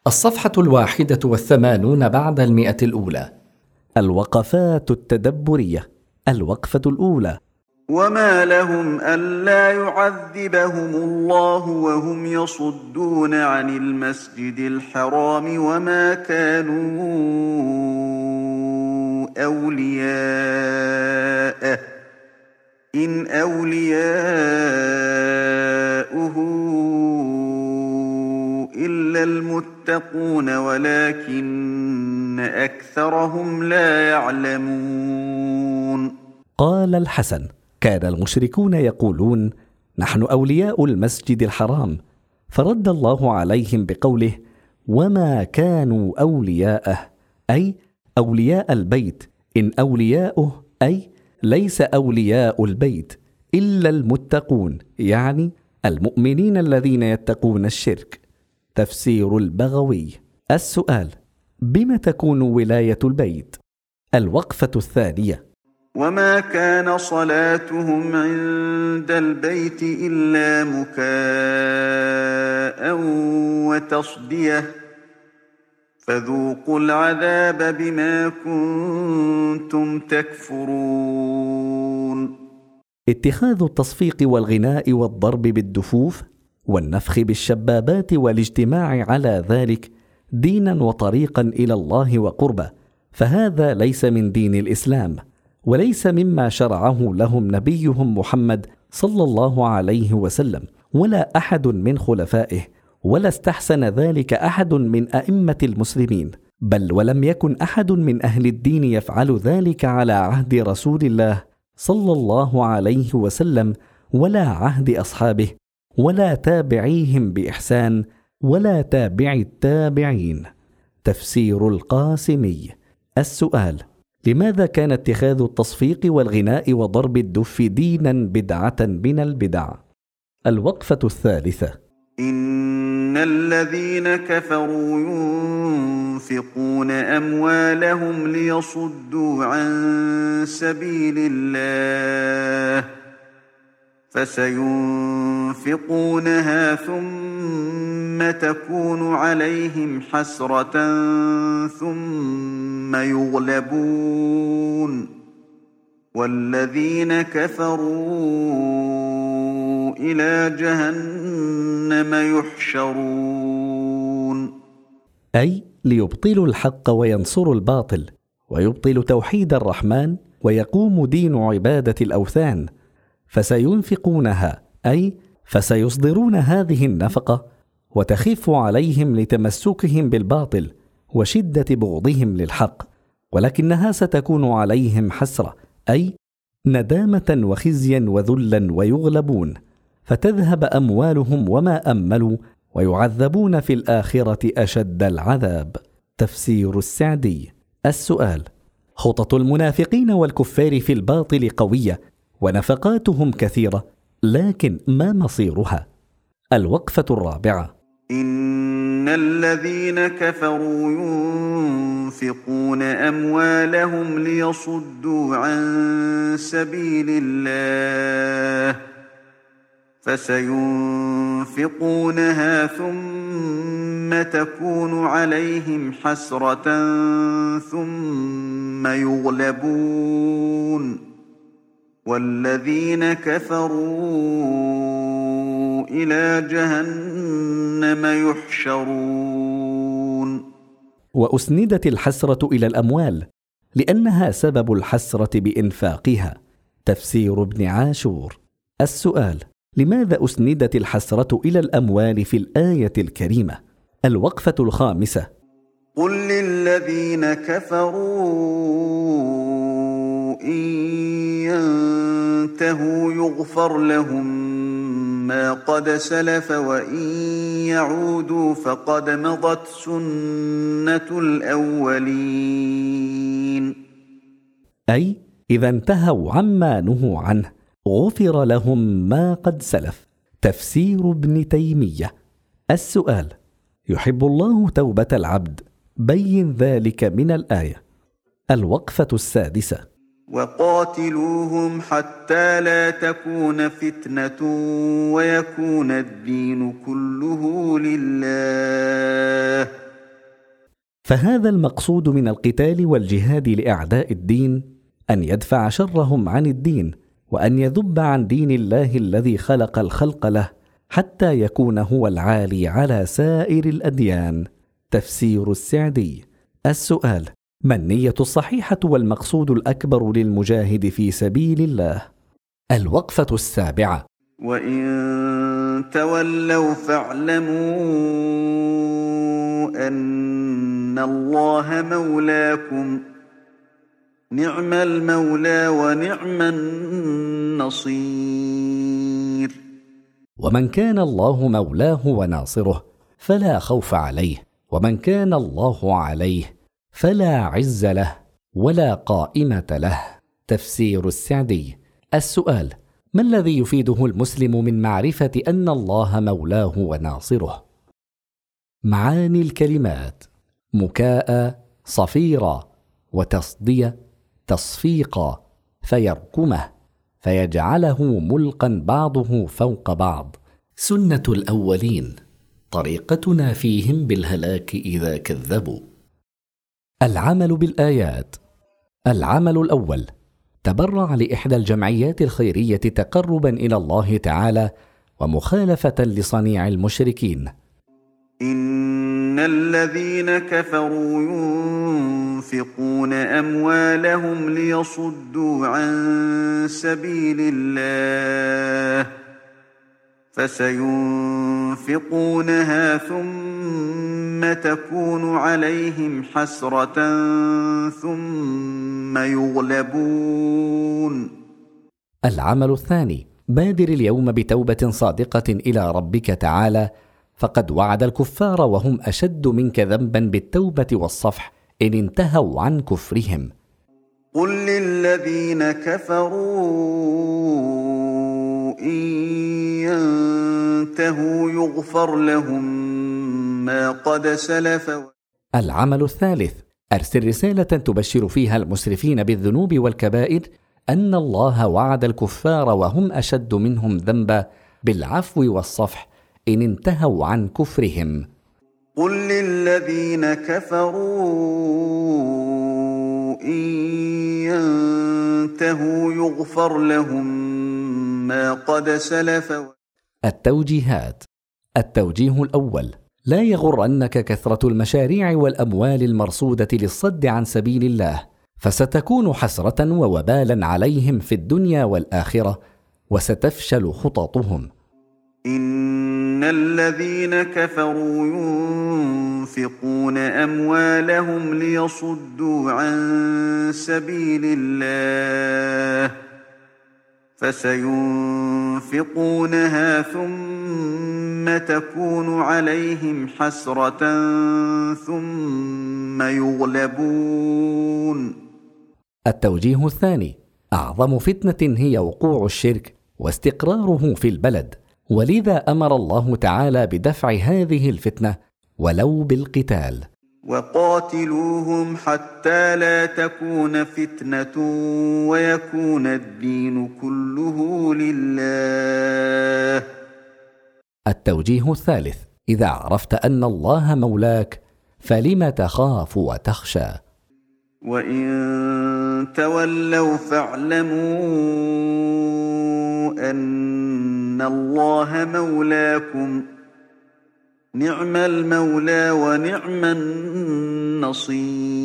الصفحة 81 بعد 100. الوقفات التدبرية. الوقفة الأولى: وما لهم ألا يعذبهم الله وهم يصدون عن المسجد الحرام وما كانوا أولياءه إن أولياؤه إلا المتقون ولكن أكثرهم لا يعلمون. قال الحسن: كان المشركون يقولون: نحن أولياء المسجد الحرام، فرد الله عليهم بقوله: وما كانوا أولياءه، أي أولياء البيت، إن أولياؤه أي ليس أولياء البيت إلا المتقون، يعني المؤمنين الذين يتقون الشرك. تفسير البغوي. السؤال: بم تكون ولاية البيت؟ الوقفة الثانية: وما كان صلاتهم عند البيت إلا مكاء وتصدية فذوقوا العذاب بما كنتم تكفرون. اتخاذ التصفيق والغناء والضرب بالدفوف والنفخ بالشبابات والاجتماع على ذلك دينا وطريقا إلى الله وقربه، فهذا ليس من دين الإسلام، وليس مما شرعه لهم نبيهم محمد صلى الله عليه وسلم ولا أحد من خلفائه، ولا استحسن ذلك أحد من أئمة المسلمين، بل ولم يكن أحد من أهل الدين يفعل ذلك على عهد رسول الله صلى الله عليه وسلم ولا عهد أصحابه ولا تابعيهم بإحسان ولا تابع التابعين. تفسير القاسمي. السؤال: لماذا كان اتخاذ التصفيق والغناء وضرب الدف دينا بدعة من البدع؟ الوقفة الثالثة: إن الذين كفروا ينفقون أموالهم ليصدوا عن سبيل الله فسينفقونها ثم تكون عليهم حسرة ثم يغلبون والذين كفروا إلى جهنم يحشرون. أي ليبطلوا الحق وينصروا الباطل ويبطل توحيد الرحمن ويقوم دين عبادة الأوثان، فسينفقونها أي فسيصدرون هذه النفقة وتخف عليهم لتمسكهم بالباطل وشدة بغضهم للحق، ولكنها ستكون عليهم حسرة أي ندامة وخزيا وذلا ويغلبون، فتذهب أموالهم وما أملوا ويعذبون في الآخرة أشد العذاب. تفسير السعدي. السؤال: خطط المنافقين والكفار في الباطل قوية ونفقاتهم كثيرة، لكن ما مصيرها؟ الوقفة الرابعة: إن الذين كفروا ينفقون أموالهم ليصدوا عن سبيل الله فسينفقونها ثم تكون عليهم حسرة ثم يغلبون والذين كفروا إلى جهنم يحشرون. وأسندت الحسرة إلى الأموال لأنها سبب الحسرة بإنفاقها. تفسير ابن عاشور. السؤال: لماذا أسندت الحسرة إلى الأموال في الآية الكريمة؟ الوقفة الخامسة: قل للذين كفروا إن ينتهوا يغفر لهم ما قد سلف وإن يعودوا فقد مضت سنة الأولين. أي إذا انتهوا عما نهوا عنه غفر لهم ما قد سلف. تفسير ابن تيمية. السؤال: يحب الله توبة العبد، بين ذلك من الآية. الوقفة السادسة: وقاتلوهم حتى لا تكون فتنة ويكون الدين كله لله فهذا المقصود من القتال والجهاد لأعداء الدين، أن يدفع شرهم عن الدين، وأن يذب عن دين الله الذي خلق الخلق له، حتى يكون هو العالي على سائر الأديان. تفسير السعدي. السؤال: ما النية الصحيحة والمقصود الأكبر للمجاهد في سبيل الله؟ الوقفة السابعة: وإن تولوا فاعلموا أن الله مولاكم، نعم المولى ونعم النصير. ومن كان الله مولاه وناصره فلا خوف عليه، ومن كان الله عليه فلا عز له ولا قائمة له. تفسير السعدي. السؤال: ما الذي يفيده المسلم من معرفة أن الله مولاه وناصره؟ معاني الكلمات: مكاء، صفيرا، وتصدية، تصفيقا، فيركمه، فيجعله ملقا بعضه فوق بعض. سنة الأولين، طريقتنا فيهم بالهلاك إذا كذبوا. العمل بالآيات. العمل الأول: تبرع لإحدى الجمعيات الخيرية تقربا إلى الله تعالى ومخالفة لصنيع المشركين. إن الذين كفروا ينفقون أموالهم ليصدوا عن سبيل الله فسينفقونها ثم تكون عليهم حسرة ثم يغلبون. العمل الثاني: بادر اليوم بتوبة صادقة إلى ربك تعالى، فقد وعد الكفار وهم أشد منك ذنبا بالتوبة والصفح إن انتهوا عن كفرهم. قل للذين كفروا إن ينتهوا يغفر لهم ما قد سلف. العمل الثالث: أرسل رسالة تبشر فيها المسرفين بالذنوب والكبائر أن الله وعد الكفار وهم أشد منهم ذنبا بالعفو والصفح إن انتهوا عن كفرهم. قل للذين كفروا إن ينتهوا يغفر لهم ما قد سلف. التوجيهات. التوجيه الأول: لا يغرنك كثرة المشاريع والأموال المرصودة للصد عن سبيل الله، فستكون حسرة ووبالا عليهم في الدنيا والآخرة، وستفشل خططهم. إن الذين كفروا ينفقون أموالهم ليصدوا عن سبيل الله فسينفقونها ثم تكون عليهم حسرة ثم يغلبون. التوجيه الثاني: أعظم فتنة هي وقوع الشرك واستقراره في البلد، ولذا أمر الله تعالى بدفع هذه الفتنة ولو بالقتال. وقاتلوهم حتى لا تكون فتنة ويكون الدين كله لله. التوجيه الثالث: إذا عرفت أن الله مولاك فلم تخاف وتخشى؟ وإن تولوا فاعلموا أن الله مولاكم، نعم المولى ونعم النصير.